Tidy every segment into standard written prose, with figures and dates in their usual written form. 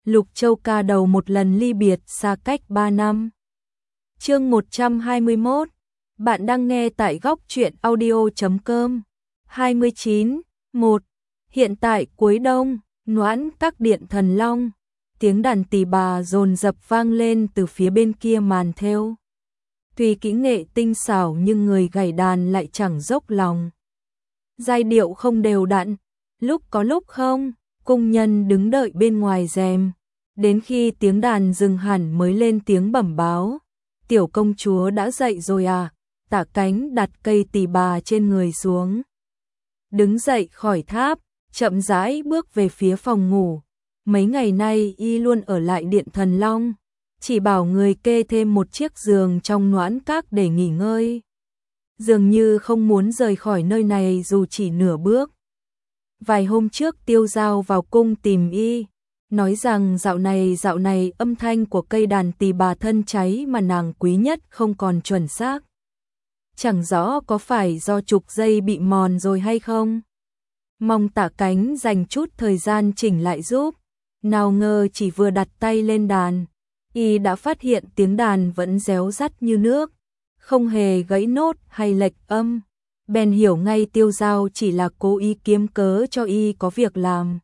Lục Châu ca đầu một lần ly biệt xa cách 3 năm. Chương 121. Bạn đang nghe tại góc truyện audio.com. 29. 1. Hiện tại cuối đông, Noãn Các điện Thần Long, tiếng đàn tỳ bà dồn dập vang lên từ phía bên kia màn thêu. Tuy kỹ nghệ tinh xảo nhưng người gảy đàn lại chẳng dốc lòng. Giai điệu không đều đặn, lúc có lúc không, cung nhân đứng đợi bên ngoài rèm. Đến khi tiếng đàn dừng hẳn mới lên tiếng bẩm báo. Tiểu công chúa đã dậy rồi à? Tả Cánh đặt cây tỳ bà trên người xuống. Đứng dậy khỏi tháp, chậm rãi bước về phía phòng ngủ. Mấy ngày nay y luôn ở lại điện Thần Long, chỉ bảo người kê thêm một chiếc giường trong Noãn Các để nghỉ ngơi. Dường như không muốn rời khỏi nơi này dù chỉ nửa bước. Vài hôm trước Tiêu Giao vào cung tìm y, nói rằng dạo này âm thanh của cây đàn tỳ bà thân cháy mà nàng quý nhất không còn chuẩn xác. Chẳng rõ có phải do trục dây bị mòn rồi hay không. Mong Tả Cánh dành chút thời gian chỉnh lại giúp. Nào ngờ chỉ vừa đặt tay lên đàn, y đã phát hiện tiếng đàn vẫn réo rắt như nước, không hề gãy nốt hay lệch âm. Bèn hiểu ngay Tiêu Giao chỉ là cố ý kiếm cớ cho y có việc làm,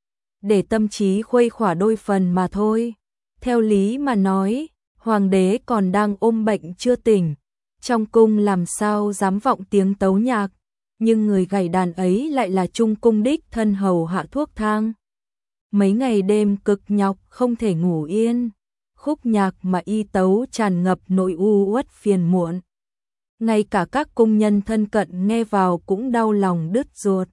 để tâm trí khuây khỏa đôi phần mà thôi. Theo lý mà nói, hoàng đế còn đang ôm bệnh chưa tỉnh, trong cung làm sao dám vọng tiếng tấu nhạc, nhưng người gảy đàn ấy lại là Trung cung đích thân hầu hạ thuốc thang. Mấy ngày đêm cực nhọc không thể ngủ yên, khúc nhạc mà y tấu tràn ngập nỗi u uất phiền muộn. Ngay cả các cung nhân thân cận nghe vào cũng đau lòng đứt ruột.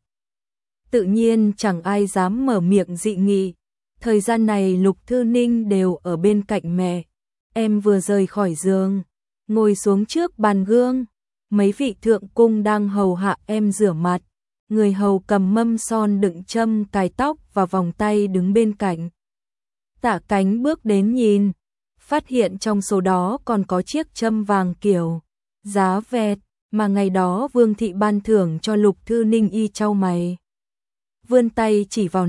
Tự nhiên chẳng ai dám mở miệng dị nghị. Thời gian này Lục Thư Ninh đều ở bên cạnh mẹ. Em vừa rời khỏi giường, ngồi xuống trước bàn gương. Mấy vị thượng cung đang hầu hạ em rửa mặt. Người hầu cầm mâm son đựng châm cài tóc và vòng tay đứng bên cạnh. Tả Cánh bước đến nhìn, phát hiện trong số đó còn có chiếc châm vàng kiểu giá vẹt mà ngày đó Vương thị ban thưởng cho Lục Thư Ninh. Y chau mày, vươn tay chỉ vào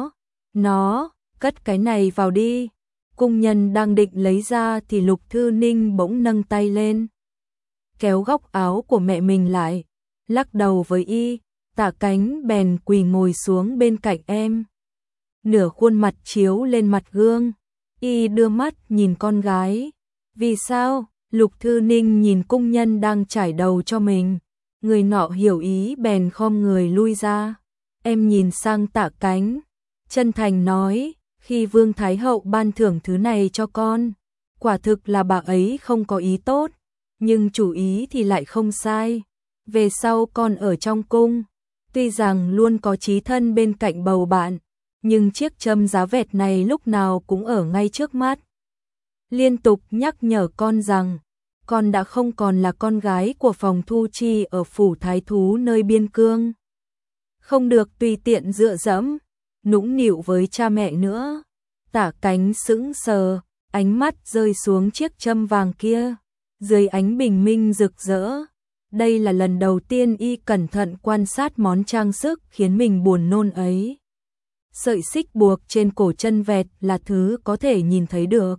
nó, cất cái này vào đi. Cung nhân đang định lấy ra thì Lục Thư Ninh bỗng nâng tay lên, kéo góc áo của mẹ mình lại, lắc đầu với y. Tả Cánh bèn quỳ ngồi xuống bên cạnh em, nửa khuôn mặt chiếu lên mặt gương. Y đưa mắt nhìn con gái. Vì sao? Lục Thư Ninh nhìn cung nhân đang chải đầu cho mình. Người nọ hiểu ý bèn khom người lui ra. Em nhìn sang Tả Cánh, chân thành nói, khi Vương Thái Hậu ban thưởng thứ này cho con, quả thực là bà ấy không có ý tốt, nhưng chủ ý thì lại không sai. Về sau con ở trong cung, tuy rằng luôn có chí thân bên cạnh bầu bạn, nhưng chiếc châm giá vẹt này lúc nào cũng ở ngay trước mắt, liên tục nhắc nhở con rằng con đã không còn là con gái của Phòng Thu Chi ở phủ thái thú nơi biên cương, không được tùy tiện dựa dẫm, nũng nịu với cha mẹ nữa. Tả Cánh sững sờ, ánh mắt rơi xuống chiếc châm vàng kia, dưới ánh bình minh rực rỡ. Đây là lần đầu tiên y cẩn thận quan sát món trang sức khiến mình buồn nôn ấy. Sợi xích buộc trên cổ chân vẹt là thứ có thể nhìn thấy được.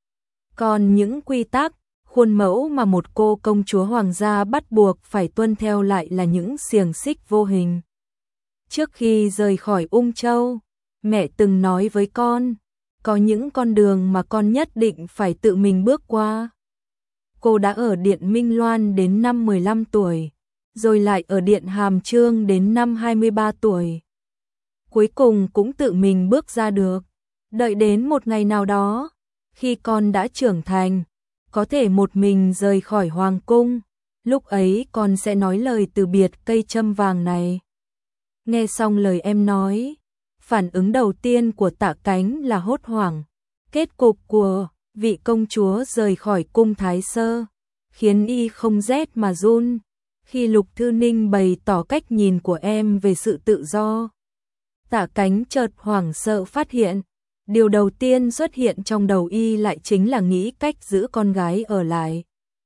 Còn những quy tắc, khuôn mẫu mà một cô công chúa hoàng gia bắt buộc phải tuân theo lại là những xiềng xích vô hình. Trước khi rời khỏi Ung Châu, mẹ từng nói với con, có những con đường mà con nhất định phải tự mình bước qua. Cô đã ở Điện Minh Loan đến năm 15 tuổi, rồi lại ở Điện Hàm Chương đến năm 23 tuổi. Cuối cùng cũng tự mình bước ra được. Đợi đến một ngày nào đó, khi con đã trưởng thành, có thể một mình rời khỏi hoàng cung, lúc ấy con sẽ nói lời từ biệt cây châm vàng này. Nghe xong lời em nói, phản ứng đầu tiên của Tả Cánh là hốt hoảng. Kết cục của vị công chúa rời khỏi cung Thái Sơ khiến y không rét mà run. Khi Lục Thư Ninh bày tỏ cách nhìn của em về sự tự do, Tả Cánh chợt hoảng sợ phát hiện, điều đầu tiên xuất hiện trong đầu y lại chính là nghĩ cách giữ con gái ở lại.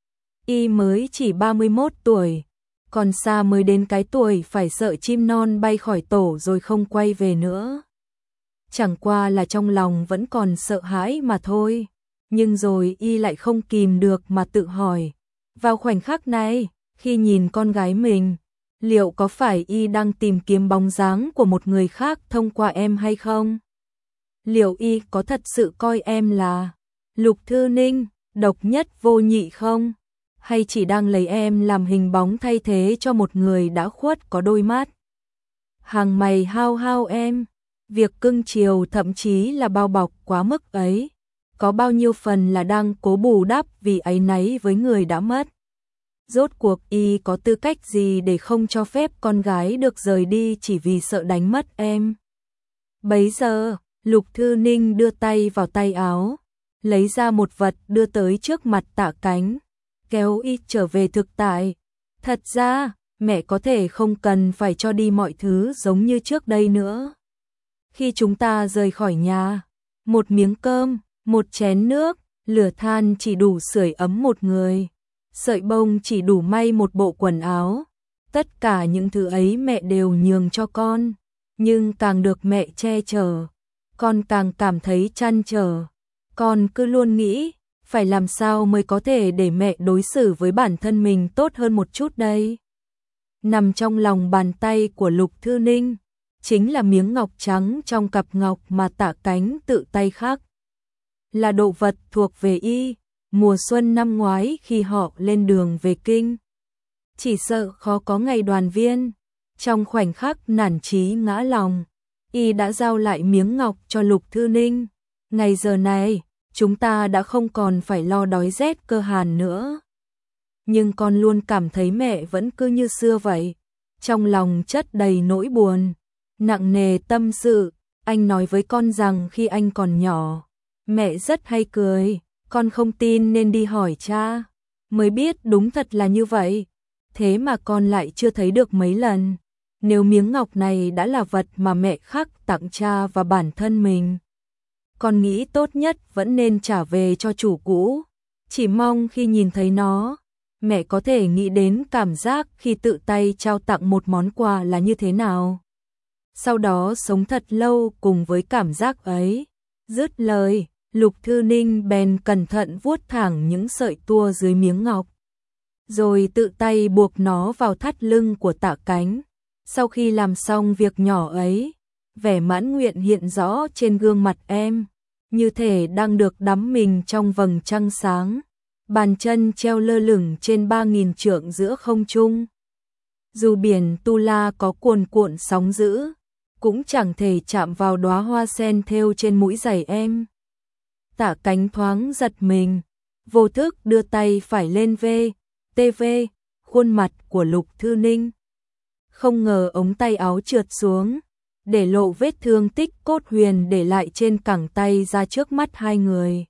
Y mới chỉ 31 tuổi, còn xa mới đến cái tuổi phải sợ chim non bay khỏi tổ rồi không quay về nữa. chẳng qua là trong lòng vẫn còn sợ hãi mà thôi. Nhưng rồi y lại không kìm được mà tự hỏi, vào khoảnh khắc này, khi nhìn con gái mình, liệu có phải y đang tìm kiếm bóng dáng của một người khác thông qua em hay không? Liệu y có thật sự coi em là Lục Thư Ninh, độc nhất vô nhị không? Hay chỉ đang lấy em làm hình bóng thay thế cho một người đã khuất có đôi mắt? Hàng mày hao hao em, việc cưng chiều thậm chí là bao bọc quá mức ấy, có bao nhiêu phần là đang cố bù đắp vì áy náy với người đã mất. Rốt cuộc y có tư cách gì để không cho phép con gái được rời đi chỉ vì sợ đánh mất em? Bấy giờ, Lục Thư Ninh đưa tay vào tay áo, lấy ra một vật đưa tới trước mặt Tạ Cánh, kéo y trở về thực tại. Thật ra, mẹ có thể không cần phải cho đi mọi thứ giống như trước đây nữa. Khi chúng ta rời khỏi nhà, một miếng cơm, một chén nước, lửa than chỉ đủ sưởi ấm một người, sợi bông chỉ đủ may một bộ quần áo. Tất cả những thứ ấy mẹ đều nhường cho con, nhưng càng được mẹ che chở, con càng cảm thấy trăn trở. Con cứ luôn nghĩ, phải làm sao mới có thể để mẹ đối xử với bản thân mình tốt hơn một chút đây. Nằm trong lòng bàn tay của Lục Thư Ninh, chính là miếng ngọc trắng trong cặp ngọc mà Tạ Cánh tự tay khắc. Là đồ vật thuộc về y, mùa xuân năm ngoái khi họ lên đường về kinh. Chỉ sợ khó có ngày đoàn viên, trong khoảnh khắc nản chí ngã lòng, y đã giao lại miếng ngọc cho Lục Thư Ninh. Ngày giờ này, chúng ta đã không còn phải lo đói rét cơ hàn nữa. Nhưng con luôn cảm thấy mẹ vẫn cứ như xưa vậy, trong lòng chất đầy nỗi buồn, nặng nề tâm sự. Anh nói với con rằng khi anh còn nhỏ, mẹ rất hay cười, con không tin nên đi hỏi cha, mới biết đúng thật là như vậy. Thế mà con lại chưa thấy được mấy lần. Nếu miếng ngọc này đã là vật mà mẹ khắc tặng cha và bản thân mình, con nghĩ tốt nhất vẫn nên trả về cho chủ cũ. Chỉ mong khi nhìn thấy nó, mẹ có thể nghĩ đến cảm giác khi tự tay trao tặng một món quà là như thế nào. Sau đó sống thật lâu cùng với cảm giác ấy. Dứt lời, Lục Thư Ninh bèn cẩn thận vuốt thẳng những sợi tua dưới miếng ngọc, rồi tự tay buộc nó vào thắt lưng của Tạ Cánh. Sau khi làm xong việc nhỏ ấy, vẻ mãn nguyện hiện rõ trên gương mặt em, như thể đang được đắm mình trong vầng trăng sáng, bàn chân treo lơ lửng trên 3.000 trượng giữa không trung. Dù biển Tu La có cuồn cuộn sóng dữ, cũng chẳng thể chạm vào đóa hoa sen thêu trên mũi giày em. Tạ Cánh thoáng giật mình, vô thức đưa tay phải lên TV, khuôn mặt của Lục Thư Ninh. Không ngờ ống tay áo trượt xuống, để lộ vết thương tích cốt huyền để lại trên cẳng tay ra trước mắt hai người.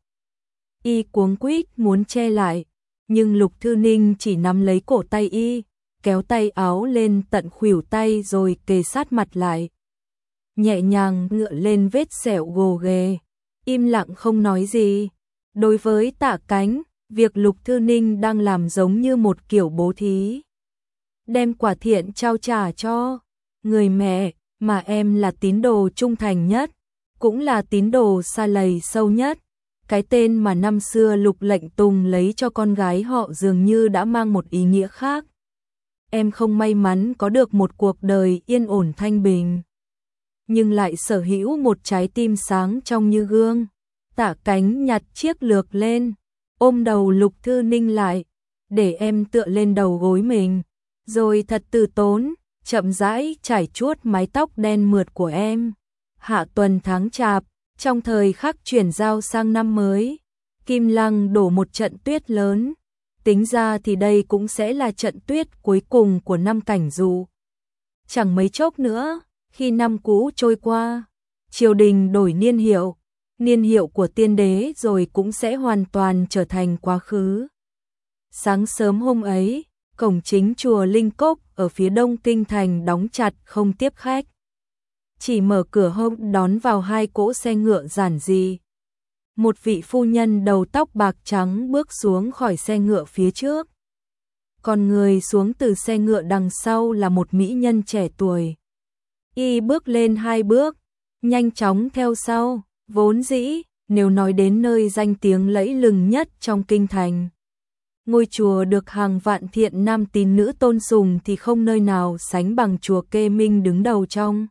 Y cuống quýt muốn che lại, nhưng Lục Thư Ninh chỉ nắm lấy cổ tay y, kéo tay áo lên tận khuỷu tay rồi kề sát mặt lại, nhẹ nhàng ngựa lên vết sẹo gồ ghề, im lặng không nói gì. Đối với Tạ Cánh, việc Lục Thư Ninh đang làm giống như một kiểu bố thí, đem quả thiện trao trả cho người mẹ mà em là tín đồ trung thành nhất, cũng là tín đồ sa lầy sâu nhất. Cái tên mà năm xưa Lục Lệnh Tùng lấy cho con gái họ dường như đã mang một ý nghĩa khác. Em không may mắn có được một cuộc đời yên ổn thanh bình, nhưng lại sở hữu một trái tim sáng trong như gương. Tạ Cánh nhặt chiếc lược lên, ôm đầu Lục Thư Ninh lại, để em tựa lên đầu gối mình, rồi thật từ tốn, chậm rãi trải chuốt mái tóc đen mượt của em. Hạ tuần tháng Chạp, trong thời khắc chuyển giao sang năm mới, Kim Lăng đổ một trận tuyết lớn. Tính ra thì đây cũng sẽ là trận tuyết cuối cùng của năm Cảnh Dụ. Chẳng mấy chốc nữa, khi năm cũ trôi qua, triều đình đổi niên hiệu của tiên đế rồi cũng sẽ hoàn toàn trở thành quá khứ. Sáng sớm hôm ấy, cổng chính chùa Linh Cốc ở phía đông kinh thành đóng chặt không tiếp khách. Chỉ mở cửa hông đón vào hai cỗ xe ngựa giản dị. Một vị phu nhân đầu tóc bạc trắng bước xuống khỏi xe ngựa phía trước. Còn người xuống từ xe ngựa đằng sau là một mỹ nhân trẻ tuổi. Y bước lên hai bước, nhanh chóng theo sau, vốn dĩ, nếu nói đến nơi danh tiếng lẫy lừng nhất trong kinh thành. Ngôi chùa được hàng vạn thiện nam tín nữ tôn sùng thì không nơi nào sánh bằng chùa Kê Minh đứng đầu trong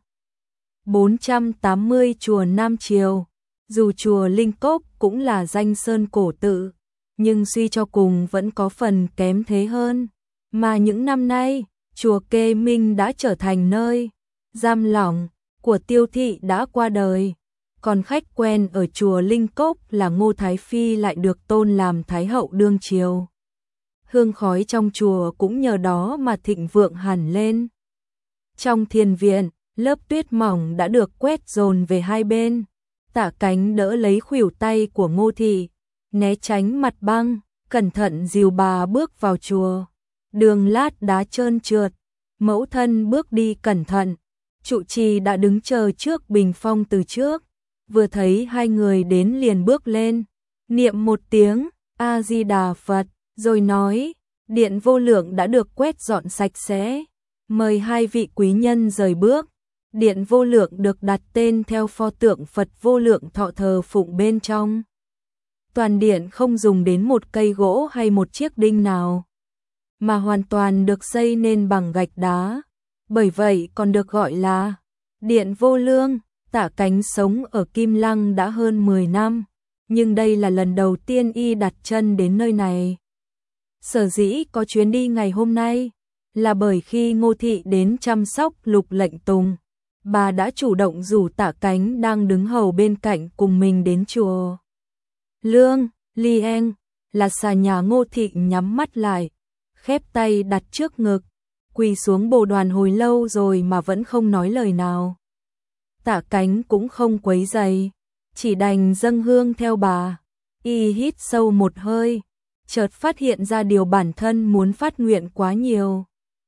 480 chùa Nam Triều. Dù chùa Linh Cốc cũng là danh sơn cổ tự, nhưng suy cho cùng vẫn có phần kém thế hơn. Mà những năm nay, chùa Kê Minh đã trở thành nơi giam lỏng của Tiêu Thị đã qua đời. Còn khách quen ở chùa Linh Cốc là Ngô Thái Phi lại được tôn làm Thái hậu đương triều. Hương khói trong chùa cũng nhờ đó mà thịnh vượng hẳn lên. Trong thiền viện, lớp tuyết mỏng đã được quét dồn về hai bên. Tạ Cánh đỡ lấy khuỷu tay của Ngô Thị, né tránh mặt băng, cẩn thận dìu bà bước vào chùa. Đường lát đá trơn trượt, mẫu thân bước đi cẩn thận. Trụ trì đã đứng chờ trước bình phong từ trước, vừa thấy hai người đến liền bước lên, niệm một tiếng A Di Đà Phật, rồi nói: Điện Vô Lượng đã được quét dọn sạch sẽ, mời hai vị quý nhân rời bước. Điện Vô Lượng được đặt tên theo pho tượng Phật Vô Lượng Thọ thờ phụng bên trong. Toàn điện không dùng đến một cây gỗ hay một chiếc đinh nào, mà hoàn toàn được xây nên bằng gạch đá. Bởi vậy còn được gọi là Điện Vô Lượng. Tạ Cánh sống ở Kim Lăng đã hơn 10 năm, nhưng đây là lần đầu tiên y đặt chân đến nơi này. Sở dĩ có chuyến đi ngày hôm nay là bởi khi Ngô Thị đến chăm sóc Lục Lệnh Tùng, bà đã chủ động rủ Tạ Cánh đang đứng hầu bên cạnh cùng mình đến chùa Lương Lieng. Là xà nhà Ngô Thị nhắm mắt lại, khép tay đặt trước ngực, quỳ xuống bồ đoàn hồi lâu rồi mà vẫn không nói lời nào. Tạ Cánh cũng không quấy rầy, chỉ đành dâng hương theo bà. Y hít sâu một hơi, chợt phát hiện ra điều bản thân muốn phát nguyện quá nhiều.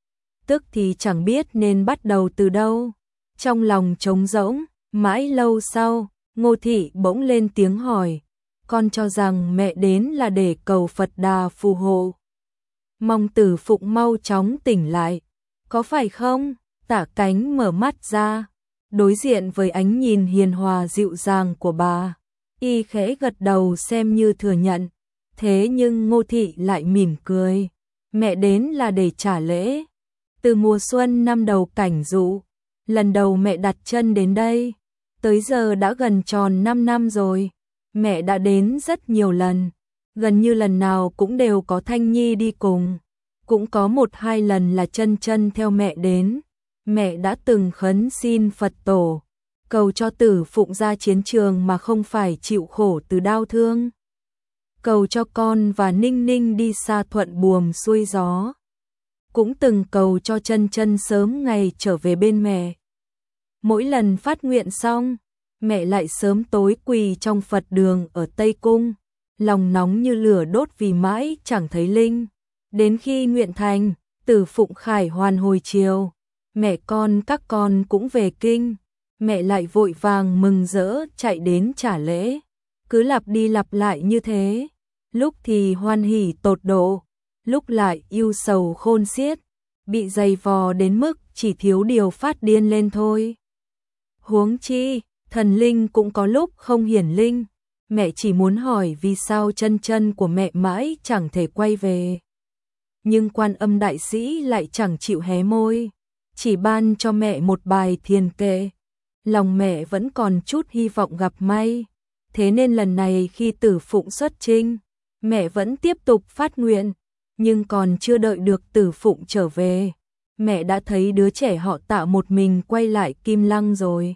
Tức thì chẳng biết nên bắt đầu từ đâu. Trong lòng trống rỗng, mãi lâu sau, Ngô Thị bỗng lên tiếng hỏi: Con cho rằng mẹ đến là để cầu Phật Đà phù hộ, mong Tử Phụng mau chóng tỉnh lại, có phải không? Tạ Cánh mở mắt ra, đối diện với ánh nhìn hiền hòa dịu dàng của bà, y khẽ gật đầu xem như thừa nhận. Thế nhưng Ngô Thị lại mỉm cười: Mẹ đến là để trả lễ. Từ mùa xuân năm đầu cảnh dụ, lần đầu mẹ đặt chân đến đây, tới giờ đã gần tròn 5 năm rồi. Mẹ đã đến rất nhiều lần, gần như lần nào cũng đều có Thanh Nhi đi cùng, cũng có 1-2 lần là chân chân theo mẹ đến. Mẹ đã từng khấn xin Phật Tổ, cầu cho Tử Phụng ra chiến trường mà không phải chịu khổ từ đau thương, cầu cho con và Ninh Ninh đi xa thuận buồm xuôi gió, cũng từng cầu cho chân chân sớm ngày trở về bên mẹ. Mỗi lần phát nguyện xong, mẹ lại sớm tối quỳ trong Phật đường ở Tây Cung, lòng nóng như lửa đốt vì mãi chẳng thấy linh. Đến khi nguyện thành, Tử Phụng khải hoàn hồi chiều, mẹ con các con cũng về kinh, mẹ lại vội vàng mừng rỡ chạy đến trả lễ. Cứ lặp đi lặp lại như thế, lúc thì hoan hỉ tột độ, lúc lại ưu sầu khôn xiết, bị dày vò đến mức chỉ thiếu điều phát điên lên thôi. Huống chi, thần linh cũng có lúc không hiển linh. Mẹ chỉ muốn hỏi vì sao chân chân của mẹ mãi chẳng thể quay về. Nhưng Quan Âm đại sĩ lại chẳng chịu hé môi, chỉ ban cho mẹ một bài thiền kệ. Lòng mẹ vẫn còn chút hy vọng gặp may. Thế nên lần này khi Tử Phụng xuất chinh, mẹ vẫn tiếp tục phát nguyện. Nhưng còn chưa đợi được Tử Phụng trở về, mẹ đã thấy đứa trẻ họ Tạ một mình quay lại Kim Lăng rồi.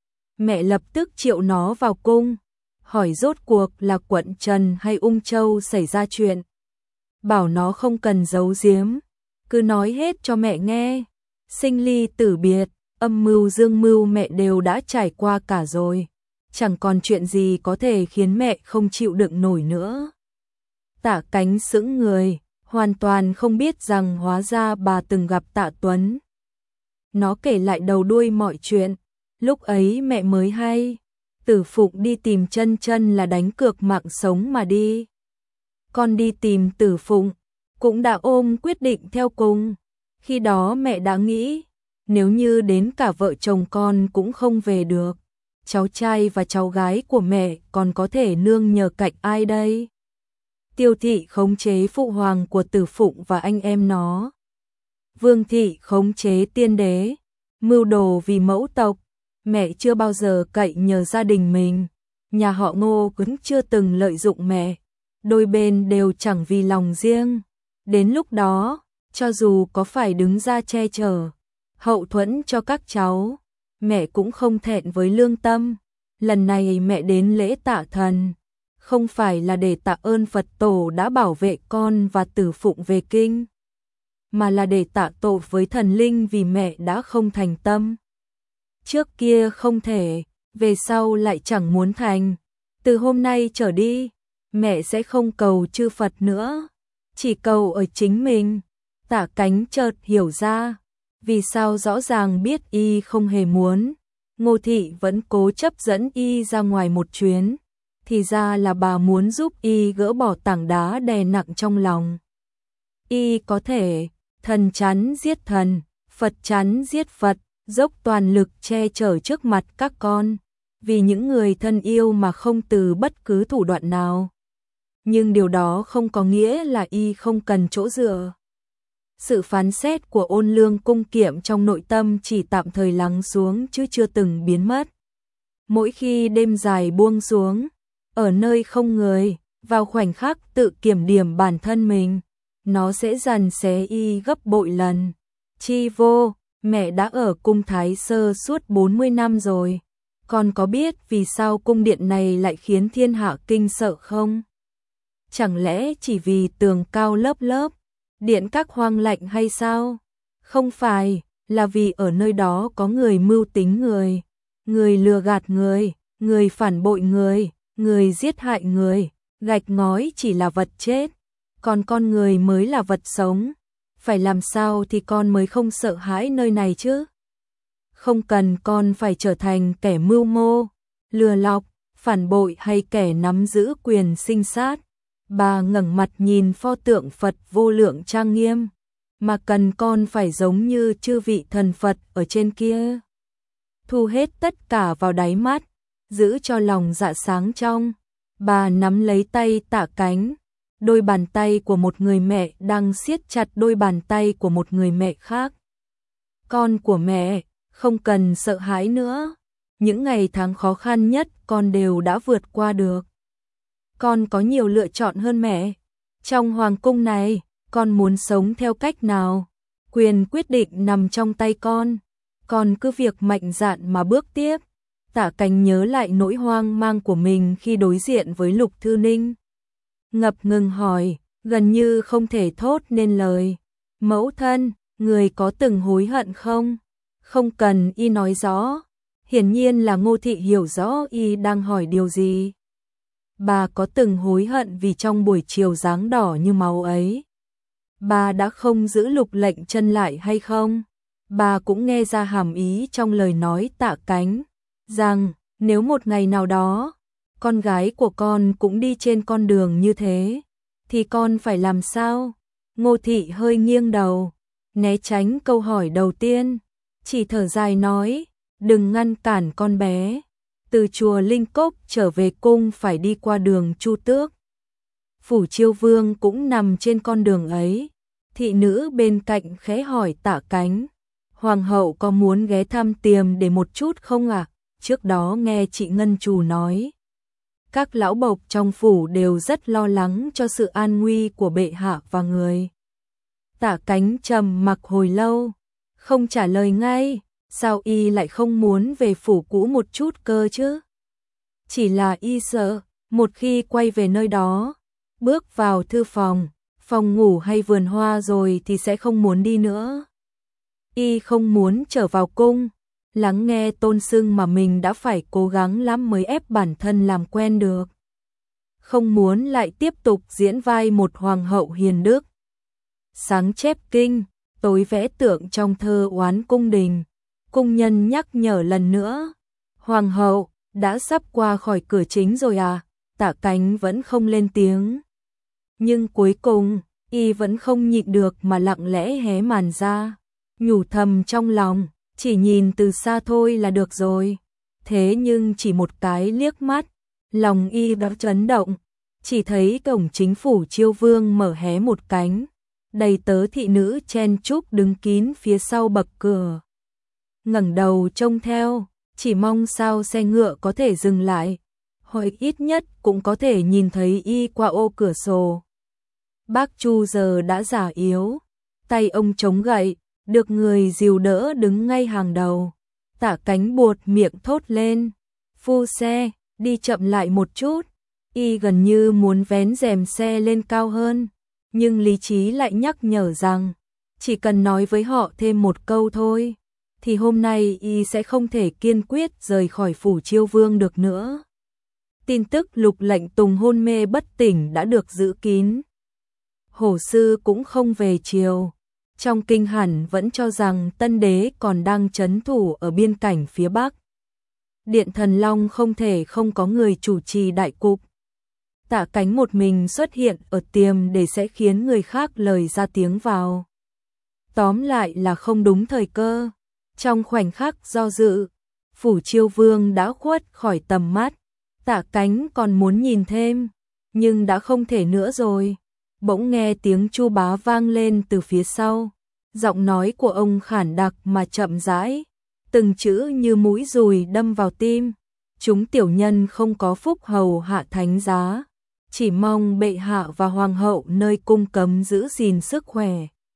Mẹ lập tức triệu nó vào cung, hỏi rốt cuộc là quận Trần hay Ung Châu xảy ra chuyện. Bảo nó không cần giấu giếm, cứ nói hết cho mẹ nghe. Sinh ly tử biệt, âm mưu dương mưu mẹ đều đã trải qua cả rồi, chẳng còn chuyện gì có thể khiến mẹ không chịu đựng nổi nữa. Tạ Cánh sững người, hoàn toàn không biết rằng hóa ra bà từng gặp Tạ Tuấn. Nó kể lại đầu đuôi mọi chuyện, lúc ấy mẹ mới hay, Tử Phụng đi tìm chân chân là đánh cược mạng sống mà đi. Con đi tìm Tử Phụng, cũng đã ôm quyết định theo cùng. Khi đó mẹ đã nghĩ, nếu như đến cả vợ chồng con cũng không về được, cháu trai và cháu gái của mẹ còn có thể nương nhờ cạnh ai đây? Tiêu thị khống chế phụ hoàng của Tử Phụng và anh em nó. Vương thị khống chế tiên đế, mưu đồ vì mẫu tộc. Mẹ chưa bao giờ cậy nhờ gia đình mình. Nhà họ Ngô cũng chưa từng lợi dụng mẹ. Đôi bên đều chẳng vì lòng riêng. Đến lúc đó, cho dù có phải đứng ra che chở, hậu thuẫn cho các cháu, mẹ cũng không thẹn với lương tâm. Lần này mẹ đến lễ tạ thần, không phải là để tạ ơn Phật tổ đã bảo vệ con và Tử Phụng về kinh, mà là để tạ tội với thần linh vì mẹ đã không thành tâm. Trước kia không thể, về sau lại chẳng muốn thành. Từ hôm nay trở đi, mẹ sẽ không cầu chư Phật nữa, chỉ cầu ở chính mình. Tạ Cánh chợt hiểu ra, vì sao rõ ràng biết y không hề muốn, Ngô thị vẫn cố chấp dẫn y ra ngoài một chuyến, thì ra là bà muốn giúp y gỡ bỏ tảng đá đè nặng trong lòng. Y có thể, thần chắn giết thần, Phật chắn giết Phật, dốc toàn lực che chở trước mặt các con, vì những người thân yêu mà không từ bất cứ thủ đoạn nào. Nhưng điều đó không có nghĩa là y không cần chỗ dựa. Sự phán xét của Ôn Lương Cung Kiệm trong nội tâm chỉ tạm thời lắng xuống chứ chưa từng biến mất. Mỗi khi đêm dài buông xuống, ở nơi không người, vào khoảnh khắc tự kiểm điểm bản thân mình, nó sẽ dằn xé y gấp bội lần. Chi vô, mẹ đã ở cung Thái Sơ suốt 40 năm rồi. Con có biết vì sao cung điện này lại khiến thiên hạ kinh sợ không? Chẳng lẽ chỉ vì tường cao lớp lớp, điện các hoang lạnh hay sao? Không phải, là vì ở nơi đó có người mưu tính người, người lừa gạt người, người phản bội người, người giết hại người. Gạch ngói chỉ là vật chết, còn con người mới là vật sống. Phải làm sao thì con mới không sợ hãi nơi này chứ? Không cần con phải trở thành kẻ mưu mô, lừa lọc, phản bội hay kẻ nắm giữ quyền sinh sát. Bà ngẩng mặt nhìn pho tượng Phật vô lượng trang nghiêm, mà cần con phải giống như chư vị thần Phật ở trên kia. Thu hết tất cả vào đáy mắt, giữ cho lòng dạ sáng trong. Bà nắm lấy tay Tạ Cánh, đôi bàn tay của một người mẹ đang siết chặt đôi bàn tay của một người mẹ khác. Con của mẹ, không cần sợ hãi nữa. Những ngày tháng khó khăn nhất con đều đã vượt qua được. Con có nhiều lựa chọn hơn mẹ. Trong hoàng cung này, con muốn sống theo cách nào? Quyền quyết định nằm trong tay con. Con cứ việc mạnh dạn mà bước tiếp. Tạ Cánh nhớ lại nỗi hoang mang của mình khi đối diện với Lục Thư Ninh. Ngập ngừng hỏi, gần như không thể thốt nên lời. Mẫu thân, người có từng hối hận không? Không cần y nói rõ. Hiển nhiên là Ngô thị hiểu rõ y đang hỏi điều gì. Bà có từng hối hận vì trong buổi chiều dáng đỏ như máu ấy, bà đã không giữ Lục Lệnh Chân lại hay không? Bà cũng nghe ra hàm ý trong lời nói Tạ Cánh, rằng nếu một ngày nào đó, con gái của con cũng đi trên con đường như thế, thì con phải làm sao? Ngô thị hơi nghiêng đầu, né tránh câu hỏi đầu tiên, chỉ thở dài nói, đừng ngăn cản con bé. Từ chùa Linh Cốc trở về cung phải đi qua đường Chu Tước. Phủ Chiêu Vương cũng nằm trên con đường ấy. Thị nữ bên cạnh khẽ hỏi Tạ Cánh, hoàng hậu có muốn ghé thăm Tiềm để một chút không ạ? Trước đó nghe chị Ngân Trù nói, các lão bộc trong phủ đều rất lo lắng cho sự an nguy của bệ hạ và người. Tạ Cánh trầm mặc hồi lâu, không trả lời ngay. Sao y lại không muốn về phủ cũ một chút cơ chứ? Chỉ là y sợ, một khi quay về nơi đó, bước vào thư phòng, phòng ngủ hay vườn hoa rồi thì sẽ không muốn đi nữa. Y không muốn trở vào cung, lắng nghe tôn xưng mà mình đã phải cố gắng lắm mới ép bản thân làm quen được. Không muốn lại tiếp tục diễn vai một hoàng hậu hiền đức. Sáng chép kinh, tối vẽ tượng trong thơ oán cung đình. Cung nhân nhắc nhở lần nữa, hoàng hậu, đã sắp qua khỏi cửa chính rồi à? Tạ Cánh vẫn không lên tiếng. Nhưng cuối cùng, y vẫn không nhịn được mà lặng lẽ hé màn ra, nhủ thầm trong lòng, chỉ nhìn từ xa thôi là được rồi. Thế nhưng chỉ một cái liếc mắt, lòng y đã chấn động, chỉ thấy cổng chính phủ Chiêu Vương mở hé một cánh, đầy tớ thị nữ chen chúc đứng kín phía sau bậc cửa. Ngẩng đầu trông theo, chỉ mong sao xe ngựa có thể dừng lại, hoặc ít nhất cũng có thể nhìn thấy y qua ô cửa sổ. Bác Chu giờ đã già yếu, tay ông chống gậy, được người dìu đỡ đứng ngay hàng đầu. Tạ Cánh buột miệng thốt lên, phu xe, đi chậm lại một chút. Y gần như muốn vén rèm xe lên cao hơn, nhưng lý trí lại nhắc nhở rằng, chỉ cần nói với họ thêm một câu thôi, thì hôm nay y sẽ không thể kiên quyết rời khỏi phủ Chiêu Vương được nữa. Tin tức Lục Lệnh Tùng hôn mê bất tỉnh đã được giữ kín. Hổ sư cũng không về triều. Trong kinh hẳn vẫn cho rằng Tân Đế còn đang trấn thủ ở biên cảnh phía Bắc. Điện Thần Long không thể không có người chủ trì đại cục. Tạ Cánh một mình xuất hiện ở tiềm để sẽ khiến người khác lời ra tiếng vào. Tóm lại là không đúng thời cơ. Trong khoảnh khắc do dự, phủ Chiêu Vương đã khuất khỏi tầm mắt. Tạ Cánh còn muốn nhìn thêm, nhưng đã không thể nữa rồi. Bỗng nghe tiếng Chu Bá vang lên từ phía sau. Giọng nói của ông khản đặc mà chậm rãi, từng chữ như mũi dùi đâm vào tim. Chúng tiểu nhân không có phúc hầu hạ thánh giá, chỉ mong bệ hạ và hoàng hậu nơi cung cấm giữ gìn sức khỏe.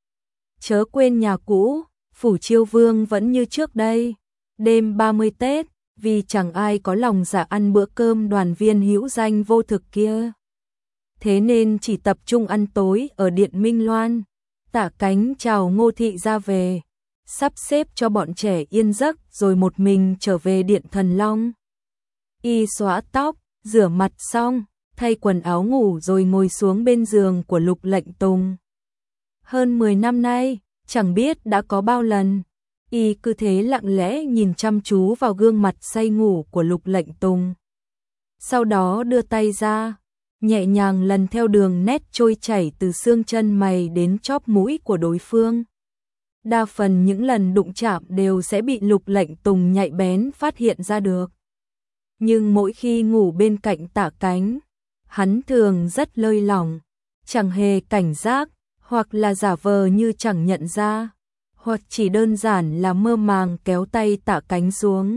Chớ quên nhà cũ, phủ Chiêu Vương vẫn như trước đây. Đêm 30 Tết, vì chẳng ai có lòng dạ ăn bữa cơm đoàn viên hữu danh vô thực kia. Thế nên chỉ tập trung ăn tối ở Điện Minh Loan. Tạ Cánh chào Ngô Thị ra về, sắp xếp cho bọn trẻ yên giấc rồi một mình trở về Điện Thần Long. Y xóa tóc, rửa mặt xong, thay quần áo ngủ rồi ngồi xuống bên giường của Lục Lệnh Tùng. Hơn 10 năm nay, chẳng biết đã có bao lần, y cứ thế lặng lẽ nhìn chăm chú vào gương mặt say ngủ của Lục Lệnh Tùng. Sau đó đưa tay ra, nhẹ nhàng lần theo đường nét trôi chảy từ xương chân mày đến chóp mũi của đối phương. Đa phần những lần đụng chạm đều sẽ bị Lục Lệnh Tùng nhạy bén phát hiện ra được. Nhưng mỗi khi ngủ bên cạnh Tạ Cánh, hắn thường rất lơi lỏng, chẳng hề cảnh giác, hoặc là giả vờ như chẳng nhận ra, hoặc chỉ đơn giản là mơ màng kéo tay Tạ Cánh xuống,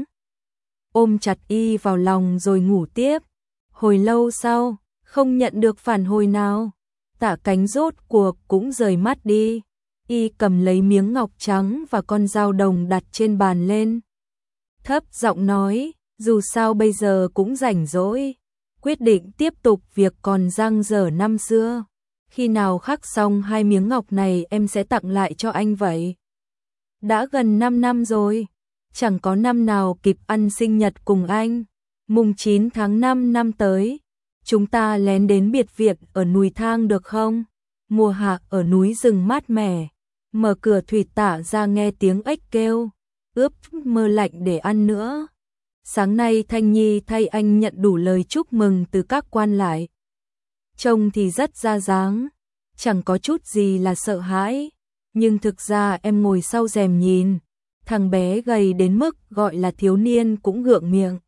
ôm chặt y vào lòng rồi ngủ tiếp. Hồi lâu sau, không nhận được phản hồi nào, Tạ Cánh rốt cuộc cũng rời mắt đi. Y cầm lấy miếng ngọc trắng và con dao đồng đặt trên bàn lên, thấp giọng nói, dù sao bây giờ cũng rảnh rỗi, quyết định tiếp tục việc còn dang dở năm xưa. Khi nào khắc xong 2 miếng ngọc này em sẽ tặng lại cho anh vậy. Đã gần 5 năm rồi, chẳng có năm nào kịp ăn sinh nhật cùng anh. Mùng 9 tháng 5 năm tới, chúng ta lén đến biệt viện ở núi Thang được không? Mùa hạ ở núi rừng mát mẻ, mở cửa thủy tạ ra nghe tiếng ếch kêu, ướp mơ lạnh để ăn nữa. Sáng nay Thanh Nhi thay anh nhận đủ lời chúc mừng từ các quan lại. Trông thì rất ra dáng, chẳng có chút gì là sợ hãi, nhưng thực ra em ngồi sau rèm nhìn, thằng bé gầy đến mức gọi là thiếu niên cũng gượng miệng.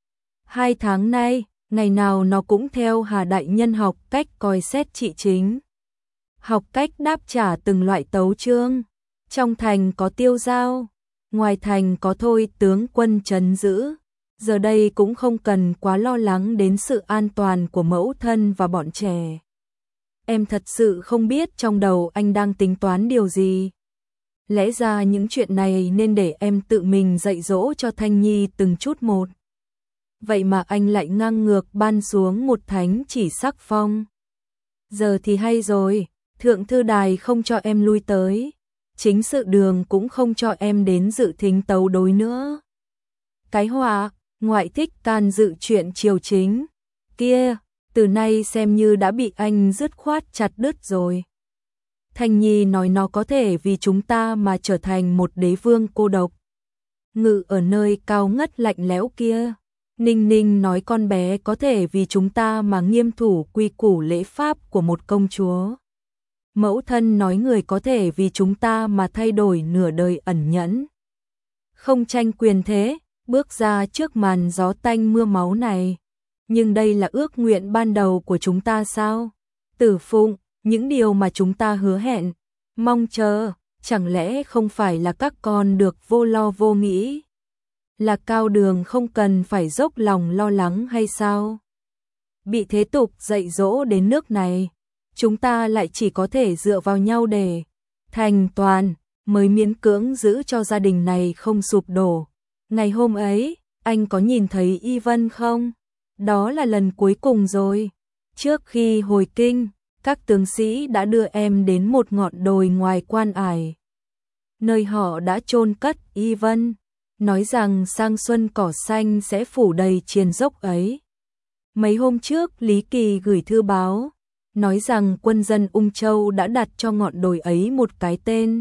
2 tháng nay, ngày nào nó cũng theo Hà đại nhân học cách coi xét trị chính, học cách đáp trả từng loại tấu chương. Trong thành có Tiêu Giao, ngoài thành có Thôi tướng quân trấn giữ. Giờ đây cũng không cần quá lo lắng đến sự an toàn của mẫu thân và bọn trẻ. Em thật sự không biết trong đầu anh đang tính toán điều gì. Lẽ ra những chuyện này nên để em tự mình dạy dỗ cho Thanh Nhi từng chút một. Vậy mà anh lại ngang ngược ban xuống một thánh chỉ sắc phong. Giờ thì hay rồi, thượng thư đài không cho em lui tới, chính sự đường cũng không cho em đến dự thính tấu đối nữa. Cái họa, ngoại thích can dự chuyện triều chính kia, từ nay xem như đã bị anh dứt khoát chặt đứt rồi. Thanh Nhi nói nó có thể vì chúng ta mà trở thành một đế vương cô độc, ngự ở nơi cao ngất lạnh lẽo kia. Ninh Ninh nói con bé có thể vì chúng ta mà nghiêm thủ quy củ lễ pháp của một công chúa. Mẫu thân nói người có thể vì chúng ta mà thay đổi nửa đời ẩn nhẫn, không tranh quyền thế. bước ra trước màn gió tanh mưa máu này. Nhưng đây là ước nguyện ban đầu của chúng ta sao? Tử Phụng, những điều mà chúng ta hứa hẹn, mong chờ, chẳng lẽ không phải là các con được vô lo vô nghĩ? Là Cao Đường không cần phải dốc lòng lo lắng hay sao? Bị thế tục dạy dỗ đến nước này, chúng ta lại chỉ có thể dựa vào nhau để thành toàn, mới miễn cưỡng giữ cho gia đình này không sụp đổ. Ngày hôm ấy, anh có nhìn thấy Y Vân không? Đó là lần cuối cùng rồi. Trước khi hồi kinh, các tướng sĩ đã đưa em đến một ngọn đồi ngoài Quan Ải, nơi họ đã chôn cất Y Vân, nói rằng sang xuân cỏ xanh sẽ phủ đầy triền dốc ấy. Mấy hôm trước Lý Kỳ gửi thư báo, nói rằng quân dân Ung Châu đã đặt cho ngọn đồi ấy một cái tên,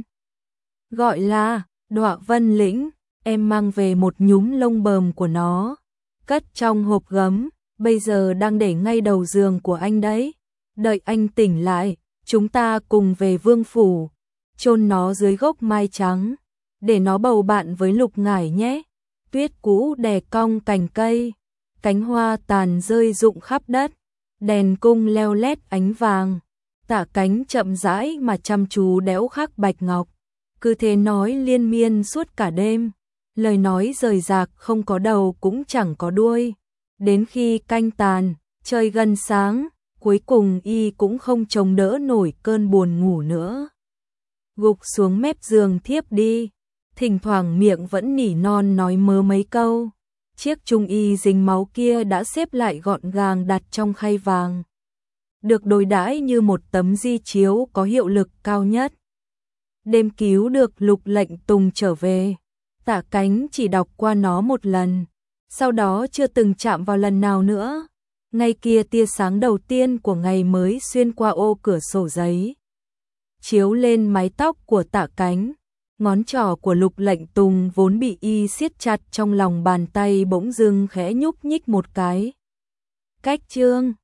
gọi là Đọa Vân Lĩnh. Em mang về một nhúm lông bờm của nó, cất trong hộp gấm, bây giờ đang để ngay đầu giường của anh đấy. Đợi anh tỉnh lại, chúng ta cùng về Vương phủ, chôn nó dưới gốc mai trắng, để nó bầu bạn với Lục Ngải nhé. Tuyết cũ đè cong cành cây, cánh hoa tàn rơi rụng khắp đất, đèn cung leo lét ánh vàng. Tả Cánh chậm rãi mà chăm chú đẽo khắc bạch ngọc, cứ thế nói liên miên suốt cả đêm. Lời nói rời rạc không có đầu cũng chẳng có đuôi. Đến khi canh tàn, trời gần sáng, cuối cùng y cũng không chống đỡ nổi cơn buồn ngủ nữa. Gục xuống mép giường thiếp đi, thỉnh thoảng miệng vẫn nỉ non nói mớ mấy câu. Chiếc trung y dính máu kia đã xếp lại gọn gàng đặt trong khay vàng, được đối đãi như một tấm di chiếu có hiệu lực cao nhất. Đêm cứu được Lục Lệnh Tùng trở về, Tả Cánh chỉ đọc qua nó một lần, sau đó chưa từng chạm vào lần nào nữa. Ngay kia tia sáng đầu tiên của ngày mới xuyên qua ô cửa sổ giấy, chiếu lên mái tóc của Tả Cánh. Ngón trỏ của Lục Lệnh Tùng vốn bị y siết chặt trong lòng bàn tay bỗng dưng khẽ nhúc nhích một cái. Cách chương